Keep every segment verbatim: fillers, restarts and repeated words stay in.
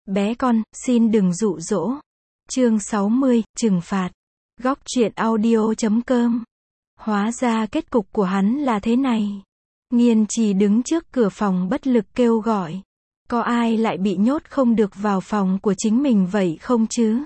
bé con, xin đừng dụ dỗ. Chương sáu mươi, trừng phạt. Góc truyện audio chấm com. Hóa ra kết cục của hắn là thế này. Nghiên Trì đứng trước cửa phòng bất lực kêu gọi. Có ai lại bị nhốt không được vào phòng của chính mình vậy không chứ?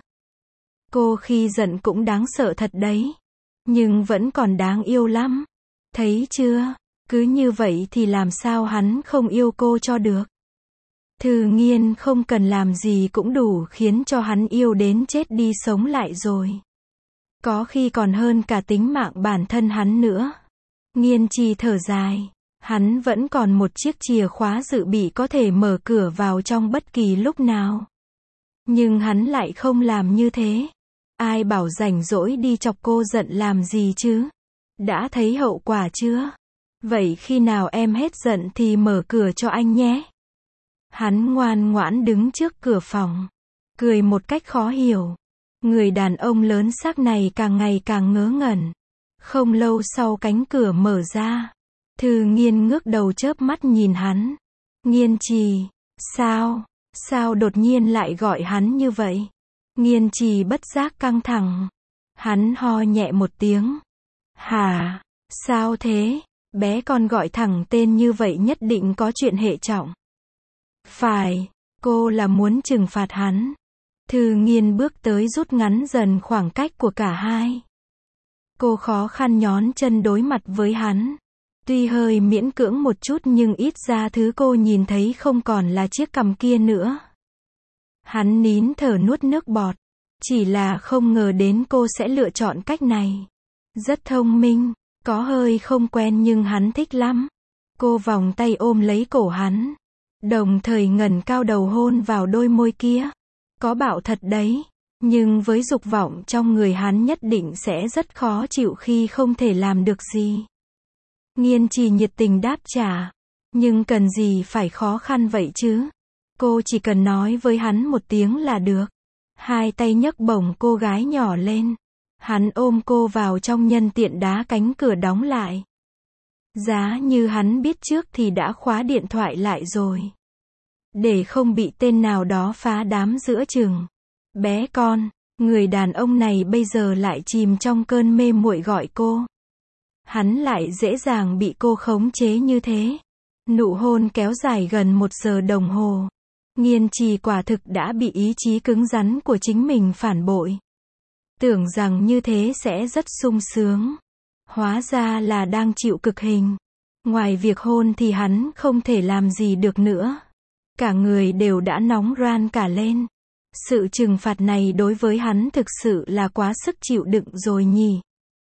Cô khi giận cũng đáng sợ thật đấy. Nhưng vẫn còn đáng yêu lắm. Thấy chưa? Cứ như vậy thì làm sao hắn không yêu cô cho được? Thư Nghiên không cần làm gì cũng đủ khiến cho hắn yêu đến chết đi sống lại rồi. Có khi còn hơn cả tính mạng bản thân hắn nữa. Nghiên Trì thở dài. Hắn vẫn còn một chiếc chìa khóa dự bị có thể mở cửa vào trong bất kỳ lúc nào. Nhưng hắn lại không làm như thế. Ai bảo rảnh rỗi đi chọc cô giận làm gì chứ? Đã thấy hậu quả chưa? Vậy khi nào em hết giận thì mở cửa cho anh nhé. Hắn ngoan ngoãn đứng trước cửa phòng. Cười một cách khó hiểu. Người đàn ông lớn xác này càng ngày càng ngớ ngẩn. Không lâu sau cánh cửa mở ra. Thư Nghiên ngước đầu chớp mắt nhìn hắn. Nghiên Trì, sao? Sao đột nhiên lại gọi hắn như vậy? Nghiên Trì bất giác căng thẳng. Hắn ho nhẹ một tiếng. Hả? Sao thế? Bé con gọi thẳng tên như vậy nhất định có chuyện hệ trọng. Phải, cô là muốn trừng phạt hắn. Thư Nghiên bước tới rút ngắn dần khoảng cách của cả hai. Cô khó khăn nhón chân đối mặt với hắn. Tuy hơi miễn cưỡng một chút nhưng ít ra thứ cô nhìn thấy không còn là chiếc cằm kia nữa. Hắn nín thở nuốt nước bọt. Chỉ là không ngờ đến cô sẽ lựa chọn cách này. Rất thông minh, có hơi không quen nhưng hắn thích lắm. Cô vòng tay ôm lấy cổ hắn. Đồng thời ngẩng cao đầu hôn vào đôi môi kia. Có bạo thật đấy. Nhưng với dục vọng trong người hắn nhất định sẽ rất khó chịu khi không thể làm được gì. Nghiên Trì nhiệt tình đáp trả. Nhưng cần gì phải khó khăn vậy chứ? Cô chỉ cần nói với hắn một tiếng là được. Hai tay nhấc bổng cô gái nhỏ lên. Hắn ôm cô vào trong nhân tiện đá cánh cửa đóng lại. Giá như hắn biết trước thì đã khóa điện thoại lại rồi. Để không bị tên nào đó phá đám giữa chừng. Bé con, người đàn ông này bây giờ lại chìm trong cơn mê muội gọi cô. Hắn lại dễ dàng bị cô khống chế như thế. Nụ hôn kéo dài gần một giờ đồng hồ. Nghiên Trì quả thực đã bị ý chí cứng rắn của chính mình phản bội. Tưởng rằng như thế sẽ rất sung sướng. Hóa ra là đang chịu cực hình. Ngoài việc hôn thì hắn không thể làm gì được nữa. Cả người đều đã nóng ran cả lên. Sự trừng phạt này đối với hắn thực sự là quá sức chịu đựng rồi nhỉ.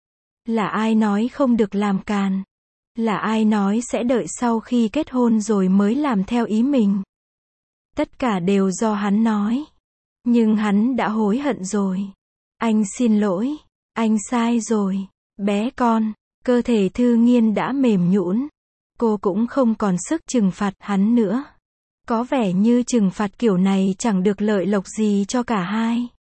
Là ai nói không được làm càn? Là ai nói sẽ đợi sau khi kết hôn rồi mới làm theo ý mình? Tất cả đều do hắn nói. Nhưng hắn đã hối hận rồi. Anh xin lỗi. Anh sai rồi. Bé con. Cơ thể Thư Nghiên đã mềm nhũn. Cô cũng không còn sức trừng phạt hắn nữa. Có vẻ như trừng phạt kiểu này chẳng được lợi lộc gì cho cả hai.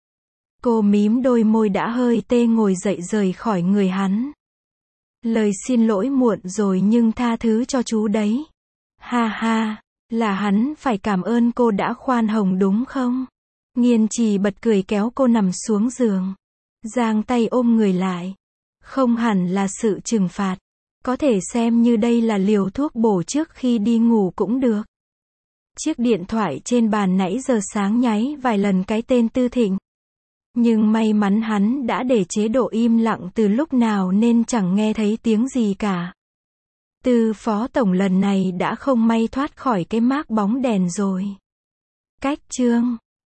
Cô mím đôi môi đã hơi tê ngồi dậy rời khỏi người hắn. Lời xin lỗi muộn rồi nhưng tha thứ cho chú đấy. Ha ha, là hắn phải cảm ơn cô đã khoan hồng đúng không? Nghiên Trì bật cười kéo cô nằm xuống giường. Giang tay ôm người lại. Không hẳn là sự trừng phạt. Có thể xem như đây là liều thuốc bổ trước khi đi ngủ cũng được. Chiếc điện thoại trên bàn nãy giờ sáng nháy vài lần cái tên Tư Thịnh. Nhưng may mắn hắn đã để chế độ im lặng từ lúc nào nên chẳng nghe thấy tiếng gì cả. Tư phó tổng lần này đã không may thoát khỏi cái mác bóng đèn rồi. Cách chương